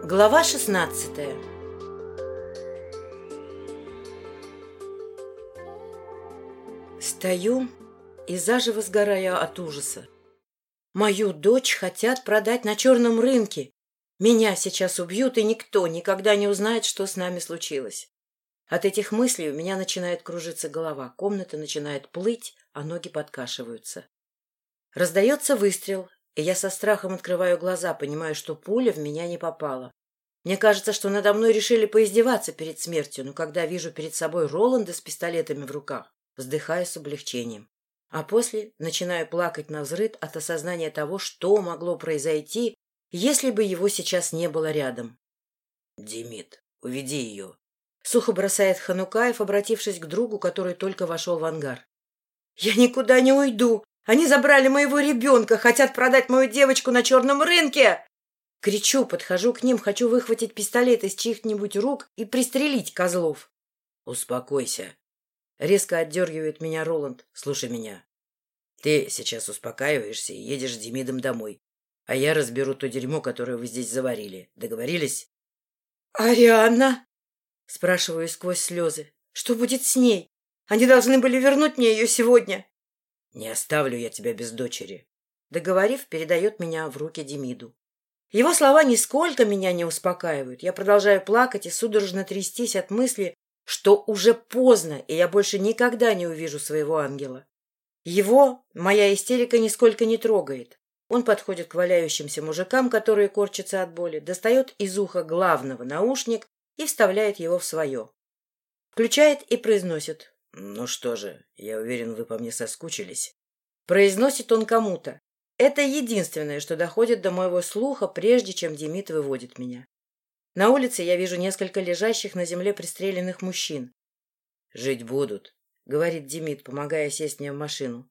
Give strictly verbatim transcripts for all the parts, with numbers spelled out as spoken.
Глава шестнадцатая. Стою и заживо сгораю от ужаса. Мою дочь хотят продать на черном рынке. Меня сейчас убьют, и никто никогда не узнает, что с нами случилось. От этих мыслей у меня начинает кружиться голова, комната начинает плыть, а ноги подкашиваются. Раздается выстрел, и я со страхом открываю глаза, понимая, что пуля в меня не попала. Мне кажется, что надо мной решили поиздеваться перед смертью, но когда вижу перед собой Роланда с пистолетами в руках, вздыхаю с облегчением. А после начинаю плакать навзрыд от осознания того, что могло произойти, если бы его сейчас не было рядом. — Димит, уведи ее. — сухо бросает Ханукаев, обратившись к другу, который только вошел в ангар. — Я никуда не уйду! Они забрали моего ребенка, хотят продать мою девочку на черном рынке! Кричу, подхожу к ним, хочу выхватить пистолет из чьих-нибудь рук и пристрелить козлов. — Успокойся. Резко отдергивает меня Роланд. — Слушай меня. Ты сейчас успокаиваешься и едешь с Демидом домой, а я разберу то дерьмо, которое вы здесь заварили. Договорились? — Арианна? — спрашиваю сквозь слезы. — Что будет с ней? Они должны были вернуть мне ее сегодня. — Не оставлю я тебя без дочери. Договорив, передает меня в руки Демиду. Его слова нисколько меня не успокаивают. Я продолжаю плакать и судорожно трястись от мысли, что уже поздно, и я больше никогда не увижу своего ангела. Его моя истерика нисколько не трогает. Он подходит к валяющимся мужикам, которые корчатся от боли, достает из уха главного наушник и вставляет его в свое. Включает и произносит. — Ну что же, я уверен, вы по мне соскучились. Произносит он кому-то. Это единственное, что доходит до моего слуха, прежде чем Демид выводит меня. На улице я вижу несколько лежащих на земле пристреленных мужчин. — Жить будут, — говорит Демид, помогая сесть мне в машину.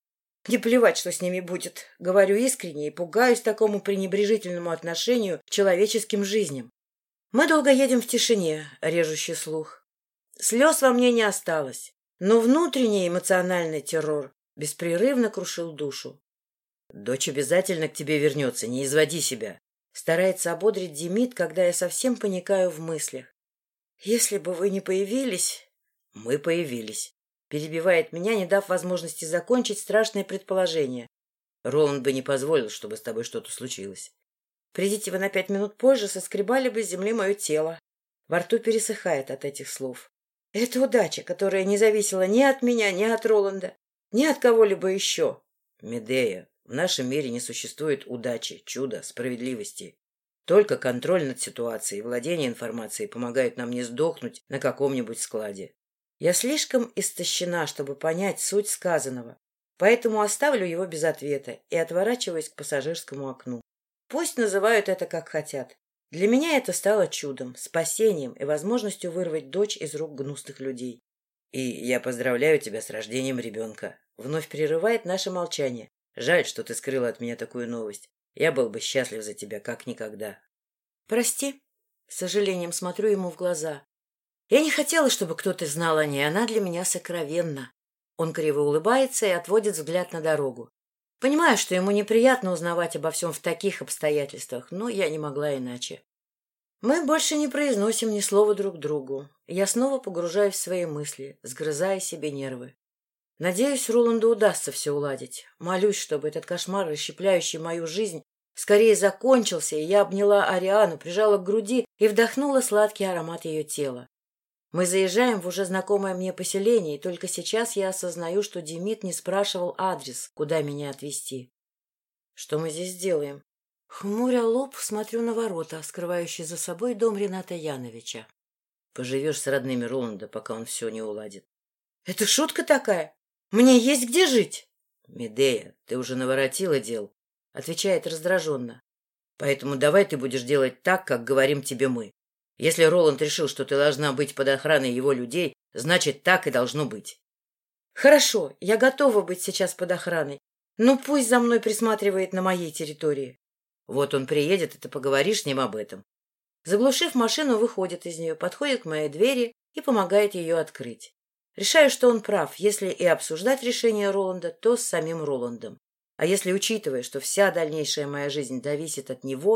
— Не плевать, что с ними будет, — говорю искренне и пугаюсь такому пренебрежительному отношению к человеческим жизням. Мы долго едем в тишине, режущий слух. Слез во мне не осталось, но внутренний эмоциональный террор беспрерывно крушил душу. — Дочь обязательно к тебе вернется, не изводи себя. Старается ободрить Демид, когда я совсем паникаю в мыслях. — Если бы вы не появились... — Мы появились. Перебивает меня, не дав возможности закончить страшное предположение. Роланд бы не позволил, чтобы с тобой что-то случилось. Придите вы на пять минут позже, соскребали бы с земли мое тело. Во рту пересыхает от этих слов. Это удача, которая не зависела ни от меня, ни от Роланда, ни от кого-либо еще. Медея, в нашем мире не существует удачи, чуда, справедливости. Только контроль над ситуацией и владение информацией помогают нам не сдохнуть на каком-нибудь складе. Я слишком истощена, чтобы понять суть сказанного, поэтому оставлю его без ответа и отворачиваюсь к пассажирскому окну. Пусть называют это как хотят. Для меня это стало чудом, спасением и возможностью вырвать дочь из рук гнусных людей. И я поздравляю тебя с рождением ребенка. Вновь прерывает наше молчание. Жаль, что ты скрыла от меня такую новость. Я был бы счастлив за тебя, как никогда. Прости. С сожалением смотрю ему в глаза. Я не хотела, чтобы кто-то знал о ней. Она для меня сокровенна. Он криво улыбается и отводит взгляд на дорогу. Понимаю, что ему неприятно узнавать обо всем в таких обстоятельствах, но я не могла иначе. Мы больше не произносим ни слова друг другу. Я снова погружаюсь в свои мысли, сгрызая себе нервы. Надеюсь, Роланду удастся все уладить. Молюсь, чтобы этот кошмар, расщепляющий мою жизнь, скорее закончился, и я обняла Ариану, прижала к груди и вдохнула сладкий аромат ее тела. Мы заезжаем в уже знакомое мне поселение, и только сейчас я осознаю, что Демид не спрашивал адрес, куда меня отвезти. Что мы здесь делаем? Хмуря лоб, смотрю на ворота, скрывающие за собой дом Рената Яновича. Поживешь с родными Роланда, пока он все не уладит. Это шутка такая? Мне есть где жить? Медея, ты уже наворотила дел, отвечает раздраженно. Поэтому давай ты будешь делать так, как говорим тебе мы. Если Роланд решил, что ты должна быть под охраной его людей, значит, так и должно быть. Хорошо, я готова быть сейчас под охраной, но пусть за мной присматривает на моей территории. Вот он приедет, и ты поговоришь с ним об этом. Заглушив машину, выходит из нее, подходит к моей двери и помогает ее открыть. Решаю, что он прав. Если и обсуждать решение Роланда, то с самим Роландом. А если, учитывая, что вся дальнейшая моя жизнь зависит от него,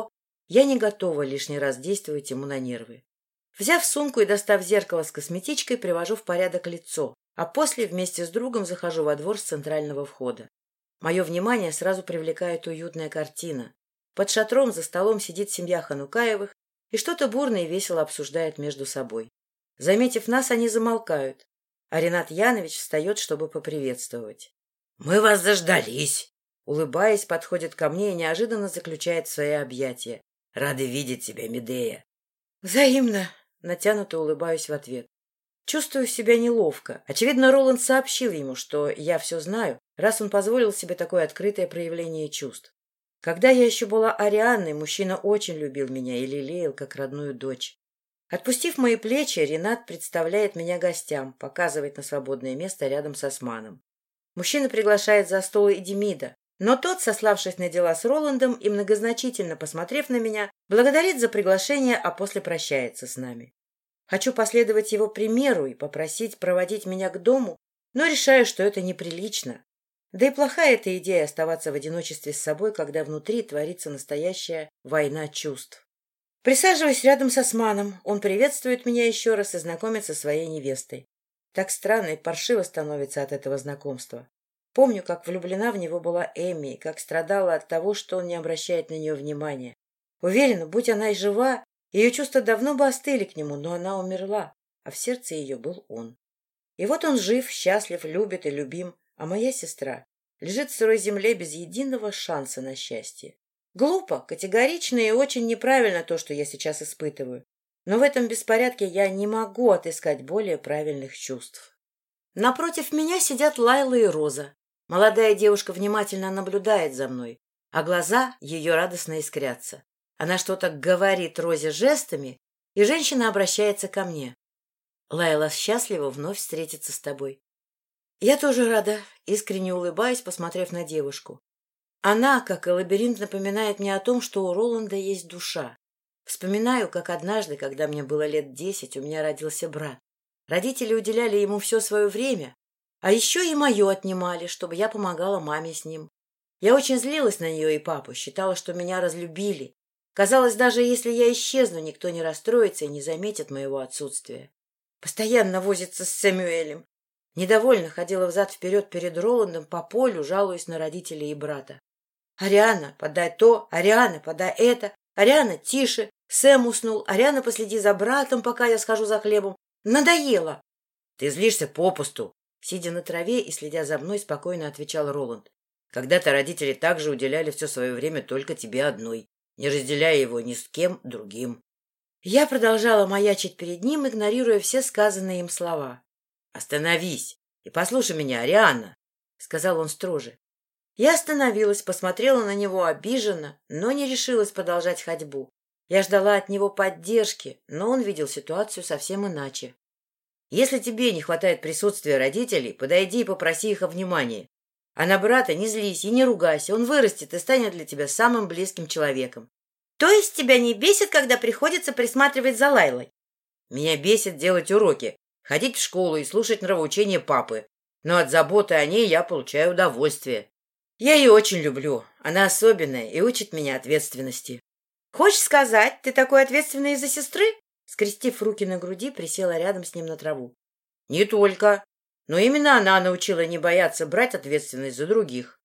Я не готова лишний раз действовать ему на нервы. Взяв сумку и достав зеркало с косметичкой, привожу в порядок лицо, а после вместе с другом захожу во двор с центрального входа. Мое внимание сразу привлекает уютная картина. Под шатром за столом сидит семья Ханукаевых и что-то бурно и весело обсуждает между собой. Заметив нас, они замолкают, а Ренат Янович встает, чтобы поприветствовать. — Мы вас заждались! Улыбаясь, подходит ко мне и неожиданно заключает в свои объятия. — Рады видеть тебя, Медея! — Взаимно! — натянуто улыбаюсь в ответ. Чувствую себя неловко. Очевидно, Роланд сообщил ему, что я все знаю, раз он позволил себе такое открытое проявление чувств. Когда я еще была Арианной, мужчина очень любил меня и лелеял, как родную дочь. Отпустив мои плечи, Ренат представляет меня гостям, показывает на свободное место рядом с Османом. Мужчина приглашает за стол и Демида, но тот, сославшись на дела с Роландом и многозначительно посмотрев на меня, благодарит за приглашение, а после прощается с нами. Хочу последовать его примеру и попросить проводить меня к дому, но решаю, что это неприлично. Да и плохая эта идея оставаться в одиночестве с собой, когда внутри творится настоящая война чувств. Присаживаюсь рядом с Османом. Он приветствует меня еще раз и знакомится со своей невестой. Так странно и паршиво становится от этого знакомства. Помню, как влюблена в него была Эмми, и как страдала от того, что он не обращает на нее внимания. Уверена, будь она и жива, ее чувства давно бы остыли к нему, но она умерла, а в сердце ее был он. И вот он жив, счастлив, любит и любим, а моя сестра лежит в сырой земле без единого шанса на счастье. Глупо, категорично и очень неправильно то, что я сейчас испытываю. Но в этом беспорядке я не могу отыскать более правильных чувств. Напротив меня сидят Лайла и Роза. Молодая девушка внимательно наблюдает за мной, а глаза ее радостно искрятся. Она что-то говорит Розе жестами, и женщина обращается ко мне. — Лайла, счастлива вновь встретиться с тобой. — Я тоже рада, искренне улыбаясь, посмотрев на девушку. Она, как и лабиринт, напоминает мне о том, что у Роланда есть душа. Вспоминаю, как однажды, когда мне было лет десять, у меня родился брат. Родители уделяли ему все свое время, а еще и мое отнимали, чтобы я помогала маме с ним. Я очень злилась на нее и папу, считала, что меня разлюбили. Казалось, даже если я исчезну, никто не расстроится и не заметит моего отсутствия. Постоянно возится с Сэмюэлем. Недовольно ходила взад-вперед перед Роландом по полю, жалуясь на родителей и брата. «Ариана, подай то! Ариана, подай это! Ариана, тише! Сэм уснул! Ариана, последи за братом, пока я схожу за хлебом! Надоело!» «Ты злишься попусту!» Сидя на траве и следя за мной, спокойно отвечал Роланд. «Когда-то родители также уделяли все свое время только тебе одной, не разделяя его ни с кем другим». Я продолжала маячить перед ним, игнорируя все сказанные им слова. «Остановись и послушай меня, Арианна», — сказал он строже. Я остановилась, посмотрела на него обиженно, но не решилась продолжать ходьбу. Я ждала от него поддержки, но он видел ситуацию совсем иначе. «Если тебе не хватает присутствия родителей, подойди и попроси их о внимании. А на брата не злись и не ругайся, он вырастет и станет для тебя самым близким человеком». «То есть тебя не бесит, когда приходится присматривать за Лайлой?» «Меня бесит делать уроки, ходить в школу и слушать нравоучения папы. Но от заботы о ней я получаю удовольствие. Я ее очень люблю. Она особенная и учит меня ответственности». «Хочешь сказать, ты такой ответственный из-за сестры?» Скрестив руки на груди, присела рядом с ним на траву. «Не только. Но именно она научила не бояться брать ответственность за других».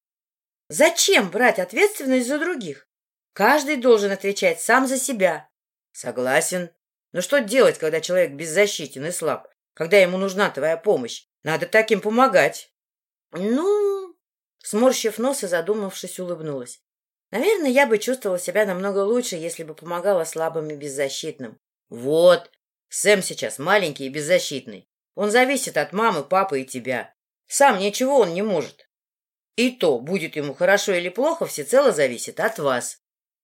«Зачем брать ответственность за других? Каждый должен отвечать сам за себя». «Согласен. Но что делать, когда человек беззащитен и слаб? Когда ему нужна твоя помощь? Надо таким помогать». «Ну...» Сморщив нос и задумавшись, улыбнулась. «Наверное, я бы чувствовала себя намного лучше, если бы помогала слабым и беззащитным». «Вот. Сэм сейчас маленький и беззащитный. Он зависит от мамы, папы и тебя. Сам ничего он не может. И то, будет ему хорошо или плохо, всецело зависит от вас».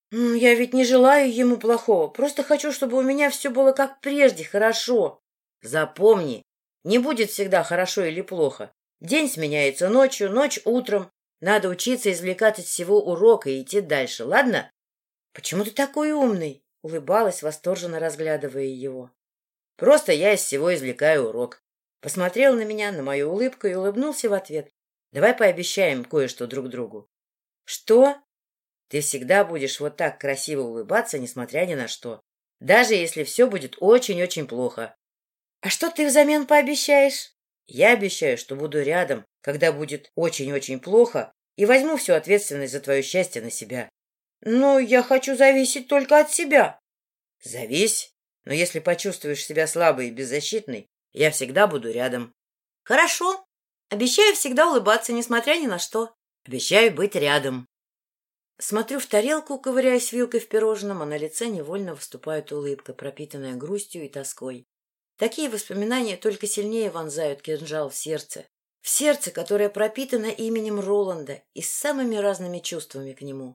«Я ведь не желаю ему плохого. Просто хочу, чтобы у меня все было как прежде, хорошо». «Запомни, не будет всегда хорошо или плохо. День сменяется ночью, ночь утром. Надо учиться извлекать из всего урок и идти дальше, ладно?» «Почему ты такой умный?» — улыбалась, восторженно разглядывая его. «Просто я из всего извлекаю урок». Посмотрел на меня, на мою улыбку и улыбнулся в ответ. «Давай пообещаем кое-что друг другу». «Что?» Ты всегда будешь вот так красиво улыбаться, несмотря ни на что. Даже если все будет очень-очень плохо. А что ты взамен пообещаешь? Я обещаю, что буду рядом, когда будет очень-очень плохо, и возьму всю ответственность за твое счастье на себя. Но я хочу зависеть только от себя. Завись, но если почувствуешь себя слабой и беззащитной, я всегда буду рядом. Хорошо. Обещаю всегда улыбаться, несмотря ни на что. Обещаю быть рядом. Смотрю в тарелку, ковыряясь вилкой в пирожном, а на лице невольно выступает улыбка, пропитанная грустью и тоской. Такие воспоминания только сильнее вонзают кинжал в сердце. В сердце, которое пропитано именем Роланда и с самыми разными чувствами к нему.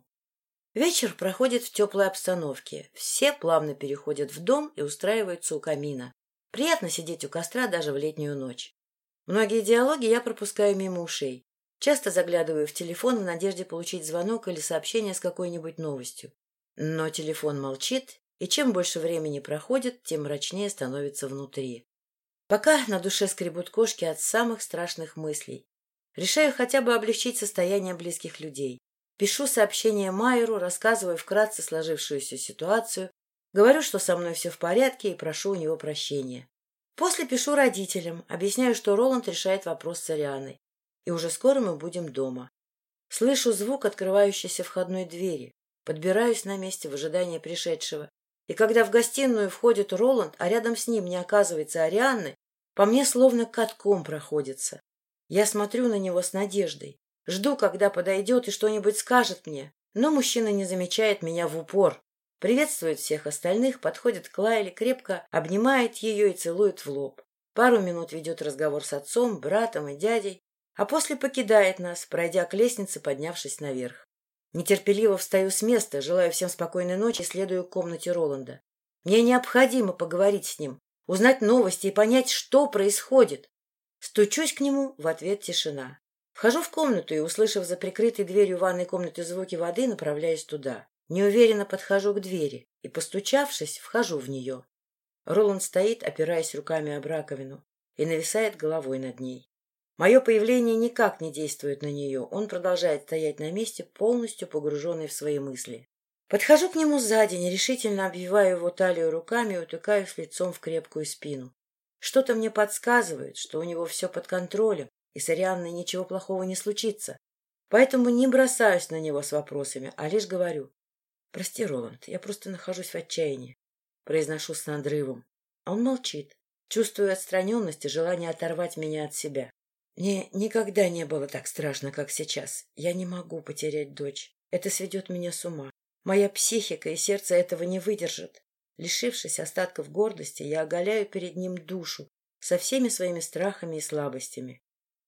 Вечер проходит в теплой обстановке. Все плавно переходят в дом и устраиваются у камина. Приятно сидеть у костра даже в летнюю ночь. Многие диалоги я пропускаю мимо ушей. Часто заглядываю в телефон в надежде получить звонок или сообщение с какой-нибудь новостью. Но телефон молчит, и чем больше времени проходит, тем мрачнее становится внутри. Пока на душе скребут кошки от самых страшных мыслей. Решаю хотя бы облегчить состояние близких людей. Пишу сообщение Майеру, рассказываю вкратце сложившуюся ситуацию, говорю, что со мной все в порядке, и прошу у него прощения. После пишу родителям, объясняю, что Роланд решает вопрос с Арианой, и уже скоро мы будем дома. Слышу звук открывающейся входной двери, подбираюсь на месте в ожидании пришедшего, и когда в гостиную входит Роланд, а рядом с ним не оказывается Арианны, по мне словно катком проходится. Я смотрю на него с надеждой. Жду, когда подойдет и что-нибудь скажет мне, но мужчина не замечает меня в упор. Приветствует всех остальных, подходит к Лайле, крепко обнимает ее и целует в лоб. Пару минут ведет разговор с отцом, братом и дядей, а после покидает нас, пройдя к лестнице, поднявшись наверх. Нетерпеливо встаю с места, желаю всем спокойной ночи и следую к комнате Роланда. Мне необходимо поговорить с ним, узнать новости и понять, что происходит. Стучусь к нему, в ответ тишина. Вхожу в комнату и, услышав за прикрытой дверью ванной комнаты звуки воды, направляюсь туда. Неуверенно подхожу к двери и, постучавшись, вхожу в нее. Роланд стоит, опираясь руками об раковину, и нависает головой над ней. Мое появление никак не действует на нее, он продолжает стоять на месте, полностью погруженный в свои мысли. Подхожу к нему сзади, нерешительно обвиваю его талию руками и утыкаюсь лицом в крепкую спину. Что-то мне подсказывает, что у него все под контролем, и с Арианной ничего плохого не случится. Поэтому не бросаюсь на него с вопросами, а лишь говорю: «Прости, Роланд, я просто нахожусь в отчаянии», — произношу с надрывом. А он молчит, чувствуя отстраненность и желание оторвать меня от себя. Мне никогда не было так страшно, как сейчас. Я не могу потерять дочь. Это сведет меня с ума. Моя психика и сердце этого не выдержат. Лишившись остатков гордости, я оголяю перед ним душу со всеми своими страхами и слабостями.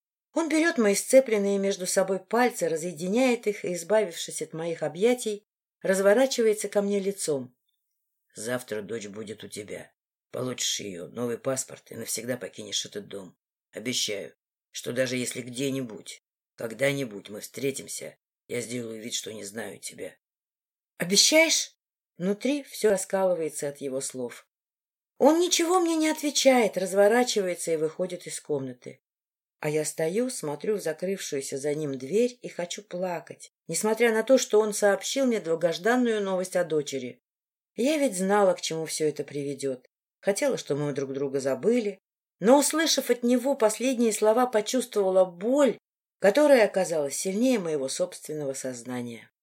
Он берет мои сцепленные между собой пальцы, разъединяет их и, избавившись от моих объятий, разворачивается ко мне лицом. «Завтра дочь будет у тебя. Получишь ее, новый паспорт, и навсегда покинешь этот дом. Обещаю, что даже если где-нибудь, когда-нибудь мы встретимся, я сделаю вид, что не знаю тебя». «Обещаешь?» Внутри все раскалывается от его слов. Он ничего мне не отвечает, разворачивается и выходит из комнаты. А я стою, смотрю в закрывшуюся за ним дверь и хочу плакать, несмотря на то, что он сообщил мне долгожданную новость о дочери. Я ведь знала, к чему все это приведет. Хотела, чтобы мы друг друга забыли, но, услышав от него последние слова, почувствовала боль, которая оказалась сильнее моего собственного сознания.